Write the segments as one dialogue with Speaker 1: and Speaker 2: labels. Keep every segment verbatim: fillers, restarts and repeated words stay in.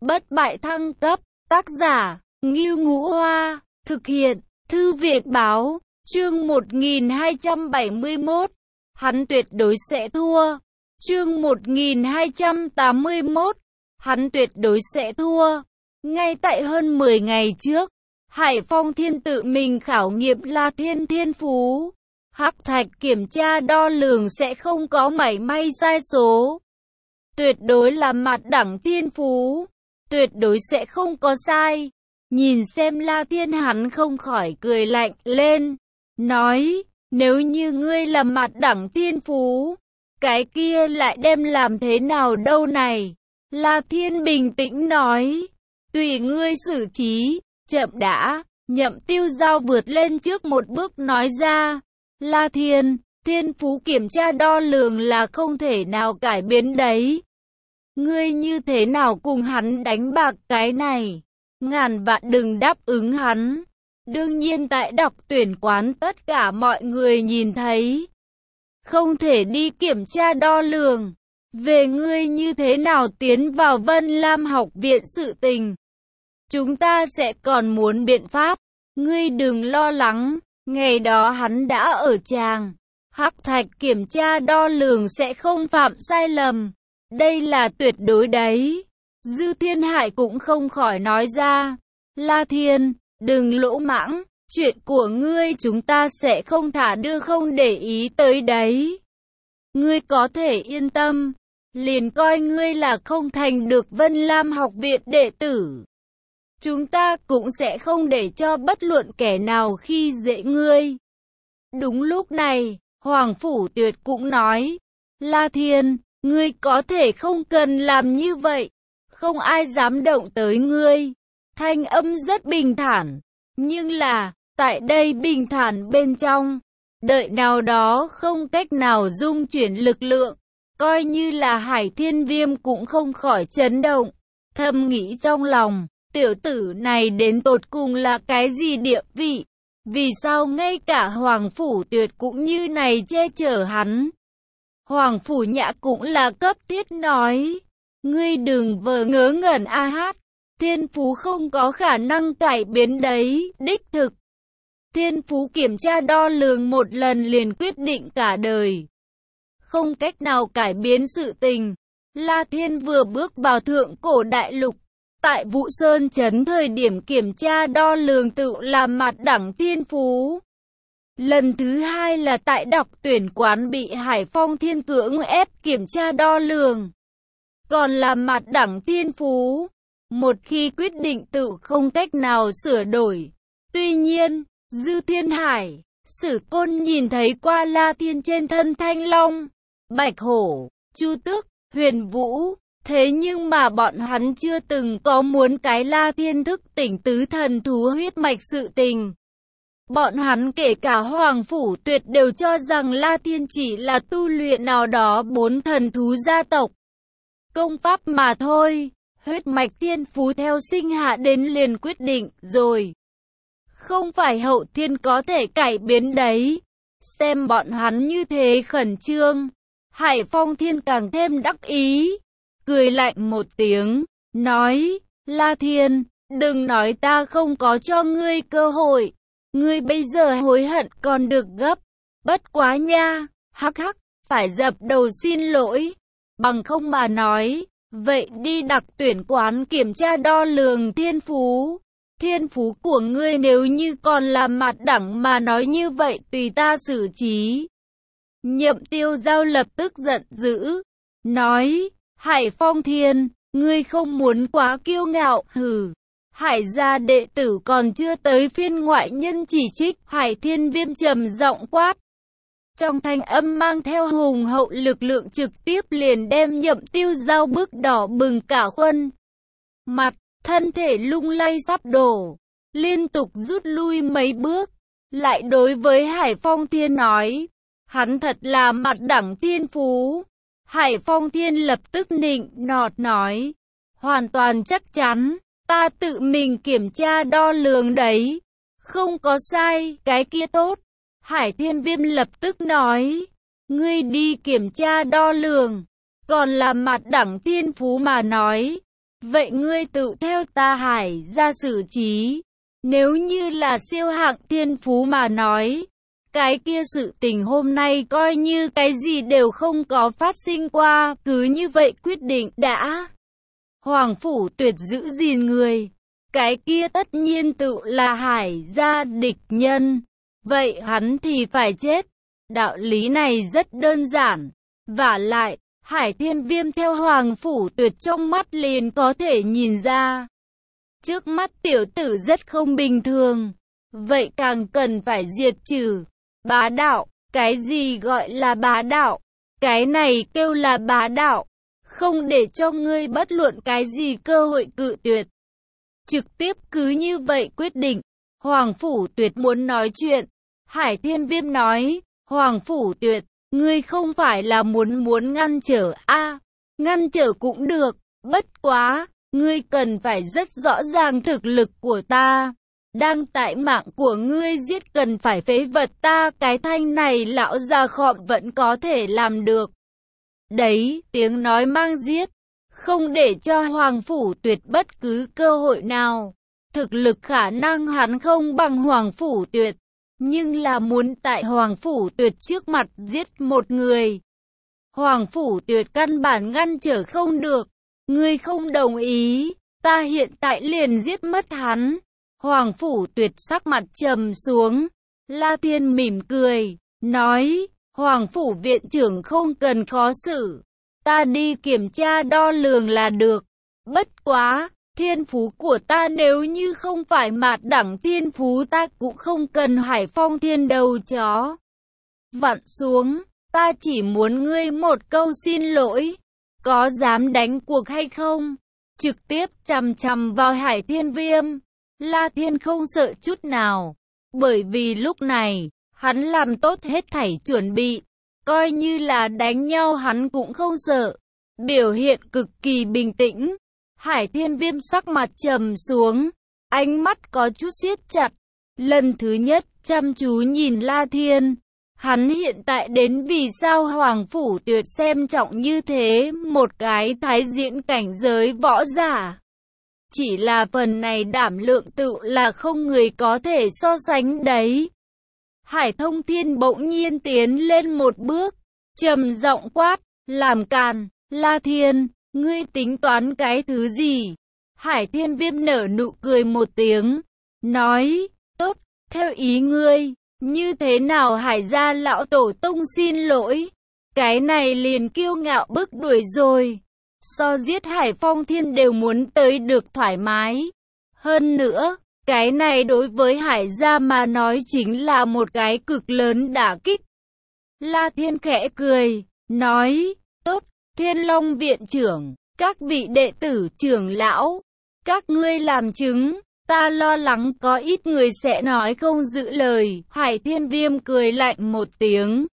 Speaker 1: Bất bại thăng cấp, tác giả, Ngưu Ngũ Hoa, thực hiện, Thư viện Báo, chương một nghìn hai trăm bảy mươi mốt, hắn tuyệt đối sẽ thua, chương một nghìn hai trăm tám mươi mốt, hắn tuyệt đối sẽ thua. Ngay tại hơn mười ngày trước, Hải Phong Thiên tự mình khảo nghiệm La Thiên thiên phú. Hắc thạch kiểm tra đo lường sẽ không có mảy may sai số. Tuyệt đối là mặt đẳng thiên phú. Tuyệt đối sẽ không có sai. Nhìn xem La Thiên, hắn không khỏi cười lạnh lên. Nói, nếu như ngươi là mặt đẳng thiên phú, cái kia lại đem làm thế nào đâu này? La Thiên bình tĩnh nói, tùy ngươi xử trí. Chậm đã. Nhậm Tiêu Giao vượt lên trước một bước nói ra. La Thiên, thiên phú kiểm tra đo lường là không thể nào cải biến đấy. Ngươi như thế nào cùng hắn đánh bạc cái này? Ngàn vạn đừng đáp ứng hắn. Đương nhiên tại đọc tuyển quán tất cả mọi người nhìn thấy. Không thể đi kiểm tra đo lường. Về ngươi như thế nào tiến vào Vân Lam học viện sự tình. Chúng ta sẽ còn muốn biện pháp. Ngươi đừng lo lắng. Ngày đó hắn đã ở tràng. Hắc thạch kiểm tra đo lường sẽ không phạm sai lầm. Đây là tuyệt đối đấy. Dư Thiên Hải cũng không khỏi nói ra. La Thiên, đừng lỗ mãng. Chuyện của ngươi chúng ta sẽ không thả đưa không để ý tới đấy. Ngươi có thể yên tâm. Liền coi ngươi là không thành được Vân Lam học viện đệ tử. Chúng ta cũng sẽ không để cho bất luận kẻ nào khi dễ ngươi. Đúng lúc này, Hoàng Phủ Tuyệt cũng nói, La Thiên, ngươi có thể không cần làm như vậy, không ai dám động tới ngươi. Thanh âm rất bình thản, nhưng là, tại đây bình thản bên trong, đợi nào đó không cách nào dung chuyển lực lượng, coi như là Hải Thiên Viêm cũng không khỏi chấn động, thầm nghĩ trong lòng. Tiểu tử này đến tột cùng là cái gì địa vị? Vì sao ngay cả Hoàng Phủ Tuyệt cũng như này che chở hắn? Hoàng Phủ Nhã cũng là cấp thiết nói. Ngươi đừng vờ ngớ ngẩn a hát. Thiên phú không có khả năng cải biến đấy, đích thực. Thiên phú kiểm tra đo lường một lần liền quyết định cả đời. Không cách nào cải biến sự tình. La Thiên vừa bước vào thượng cổ đại lục. Tại Vũ Sơn Trấn thời điểm kiểm tra đo lường tự làm mặt đẳng thiên phú. Lần thứ hai là tại đọc tuyển quán bị Hải Phong Thiên cưỡng ép kiểm tra đo lường. Còn là mặt đẳng thiên phú. Một khi quyết định tự không cách nào sửa đổi. Tuy nhiên, Dư Thiên Hải, Sử Côn nhìn thấy qua La Thiên trên thân Thanh Long, Bạch Hổ, Chu Tước, Huyền Vũ. Thế nhưng mà bọn hắn chưa từng có muốn cái La Thiên thức tỉnh tứ thần thú huyết mạch sự tình. Bọn hắn kể cả Hoàng Phủ Tuyệt đều cho rằng La Thiên chỉ là tu luyện nào đó bốn thần thú gia tộc. Công pháp mà thôi, huyết mạch thiên phú theo sinh hạ đến liền quyết định rồi. Không phải hậu thiên có thể cải biến đấy. Xem bọn hắn như thế khẩn trương, Hải Phong Thiên càng thêm đắc ý. Cười lạnh một tiếng, nói, La Thiên, đừng nói ta không có cho ngươi cơ hội. Ngươi bây giờ hối hận còn được gấp. Bất quá nha, hắc hắc, phải dập đầu xin lỗi. Bằng không mà nói, vậy đi đặc tuyển quán kiểm tra đo lường thiên phú. Thiên phú của ngươi nếu như còn là mặt đẳng mà nói như vậy tùy ta xử trí. Nhậm Tiêu Giao lập tức giận dữ, nói, Hải Phong Thiên, ngươi không muốn quá kiêu ngạo, hừ. Hải gia đệ tử còn chưa tới phiên ngoại nhân chỉ trích, Hải Thiên Viêm trầm giọng quát. Trong thanh âm mang theo hùng hậu lực lượng trực tiếp liền đem Nhậm Tiêu Giao bức đỏ bừng cả khuôn mặt, thân thể lung lay sắp đổ, liên tục rút lui mấy bước, lại đối với Hải Phong Thiên nói, hắn thật là mặt đẳng thiên phú. Hải Phong Thiên lập tức nịnh nọt nói, hoàn toàn chắc chắn, ta tự mình kiểm tra đo lường đấy, không có sai, cái kia tốt. Hải Thiên Viêm lập tức nói, ngươi đi kiểm tra đo lường, còn là mặt đẳng thiên phú mà nói, vậy ngươi tự theo ta Hải ra xử trí. Nếu như là siêu hạng thiên phú mà nói, cái kia sự tình hôm nay coi như cái gì đều không có phát sinh qua, cứ như vậy quyết định đã. Hoàng phủ tuyệt giữ gìn người, cái kia tất nhiên tự là Hải gia địch nhân, vậy hắn thì phải chết. Đạo lý này rất đơn giản, vả lại, Hải Thiên Viêm theo Hoàng phủ tuyệt trong mắt liền có thể nhìn ra. Trước mắt tiểu tử rất không bình thường, vậy càng cần phải diệt trừ. Bá đạo, cái gì gọi là bá đạo? Cái này kêu là bá đạo, không để cho ngươi bất luận cái gì cơ hội cự tuyệt. Trực tiếp cứ như vậy quyết định. Hoàng phủ tuyệt muốn nói chuyện. Hải Thiên Viêm nói, Hoàng phủ tuyệt, ngươi không phải là muốn muốn ngăn trở a à, ngăn trở cũng được, bất quá, ngươi cần phải rất rõ ràng thực lực của ta. Đang tại mạng của ngươi giết cần phải phế vật ta, cái thanh này lão già khọm vẫn có thể làm được. Đấy, tiếng nói mang giết, không để cho Hoàng phủ tuyệt bất cứ cơ hội nào. Thực lực khả năng hắn không bằng Hoàng phủ tuyệt, nhưng là muốn tại Hoàng phủ tuyệt trước mặt giết một người. Hoàng phủ tuyệt căn bản ngăn trở không được. Ngươi không đồng ý, ta hiện tại liền giết mất hắn. Hoàng phủ tuyệt sắc mặt trầm xuống. La Thiên mỉm cười, nói, Hoàng phủ viện trưởng không cần khó xử, ta đi kiểm tra đo lường là được. Bất quá, thiên phú của ta nếu như không phải mạt đẳng thiên phú ta cũng không cần Hải Phong Thiên đầu chó vặn xuống, ta chỉ muốn ngươi một câu xin lỗi, có dám đánh cuộc hay không? Trực tiếp chằm chằm vào Hải Thiên Viêm. La Thiên không sợ chút nào, bởi vì lúc này, hắn làm tốt hết thảy chuẩn bị, coi như là đánh nhau hắn cũng không sợ, biểu hiện cực kỳ bình tĩnh. Hải Thiên Viêm sắc mặt trầm xuống, ánh mắt có chút siết chặt, lần thứ nhất chăm chú nhìn La Thiên. Hắn hiện tại đến vì sao Hoàng phủ tuyệt xem trọng như thế một cái thái diễn cảnh giới võ giả. Chỉ là phần này đảm lượng tự là không người có thể so sánh đấy. Hải Thông Thiên bỗng nhiên tiến lên một bước, trầm giọng quát, làm càn, La Thiên, ngươi tính toán cái thứ gì? Hải Thiên Viêm nở nụ cười một tiếng, nói, tốt, theo ý ngươi, như thế nào Hải gia lão tổ tông xin lỗi? Cái này liền kiêu ngạo bức đuổi rồi. So giết Hải Phong Thiên đều muốn tới được thoải mái. Hơn nữa, cái này đối với Hải gia mà nói chính là một cái cực lớn đả kích. La Thiên khẽ cười, nói, tốt, Thiên Long viện trưởng, các vị đệ tử trưởng lão, các ngươi làm chứng, ta lo lắng có ít người sẽ nói không giữ lời. Hải Thiên Viêm cười lạnh một tiếng,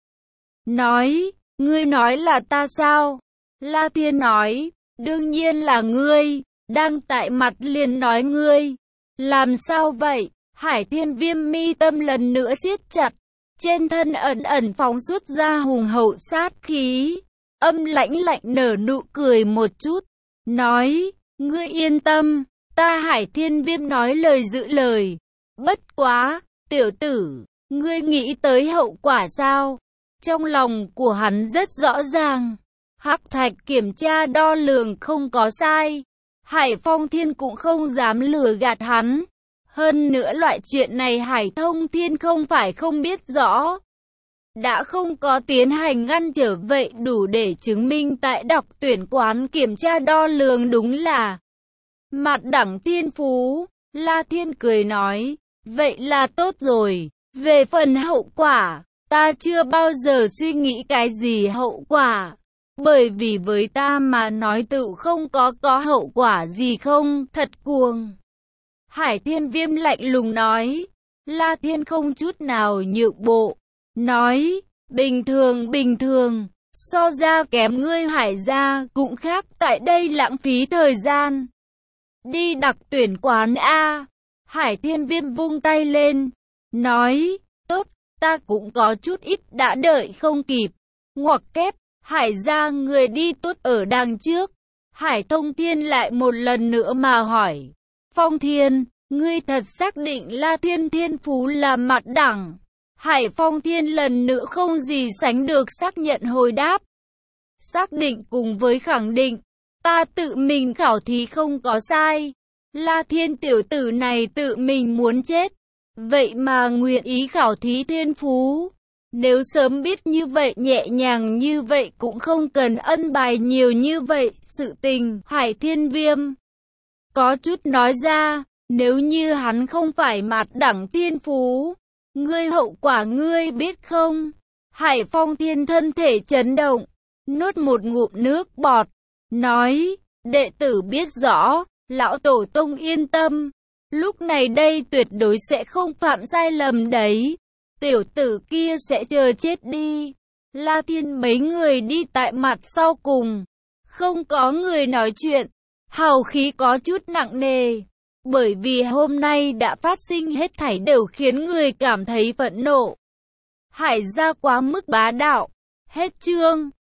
Speaker 1: nói, ngươi nói là ta sao? La Thiên nói, đương nhiên là ngươi, đang tại mặt liền nói ngươi. Làm sao vậy? Hải Thiên Viêm mi tâm lần nữa siết chặt, trên thân ẩn ẩn phóng xuất ra hùng hậu sát khí, âm lãnh lạnh nở nụ cười một chút, nói, ngươi yên tâm, ta Hải Thiên Viêm nói lời giữ lời. Bất quá, tiểu tử, ngươi nghĩ tới hậu quả sao? Trong lòng của hắn rất rõ ràng. Hắc Thạch kiểm tra đo lường không có sai, Hải Phong Thiên cũng không dám lừa gạt hắn. Hơn nữa loại chuyện này Hải Thông Thiên không phải không biết rõ, đã không có tiến hành ngăn trở, vậy đủ để chứng minh tại đọc tuyển quán kiểm tra đo lường đúng là mạt đẳng thiên phú. La Thiên cười nói, vậy là tốt rồi, về phần hậu quả, ta chưa bao giờ suy nghĩ cái gì hậu quả. Bởi vì với ta mà nói tự không có có hậu quả gì không, thật cuồng. Hải Thiên Viêm lạnh lùng nói. La Thiên không chút nào nhượng bộ, nói, bình thường bình thường, so ra kém ngươi Hải gia cũng khác, tại đây lãng phí thời gian. Đi đặc tuyển quán A. Hải Thiên Viêm vung tay lên, nói, tốt, ta cũng có chút ít đã đợi không kịp. Ngoặc kép, Hải gia người đi tốt ở đằng trước. Hải Thông Thiên lại một lần nữa mà hỏi. Phong Thiên, ngươi thật xác định La Thiên thiên phú là mặt đẳng? Hải Phong Thiên lần nữa không gì sánh được xác nhận hồi đáp. Xác định cùng với khẳng định, ta tự mình khảo thí không có sai. La Thiên tiểu tử này tự mình muốn chết, vậy mà nguyện ý khảo thí thiên phú. Nếu sớm biết như vậy, nhẹ nhàng như vậy cũng không cần ân bài nhiều như vậy. Sự tình Hải Thiên Viêm có chút nói ra, nếu như hắn không phải mặt đẳng thiên phú, ngươi hậu quả ngươi biết không? Hải Phong Thiên thân thể chấn động, nuốt một ngụm nước bọt, nói, đệ tử biết rõ, lão tổ tông yên tâm, lúc này đây tuyệt đối sẽ không phạm sai lầm đấy. Tiểu tử kia sẽ chờ chết đi. La Thiên mấy người đi tại mặt sau cùng, không có người nói chuyện, hào khí có chút nặng nề, bởi vì hôm nay đã phát sinh hết thảy đều khiến người cảm thấy phẫn nộ. Hải gia quá mức bá đạo. Hết chương.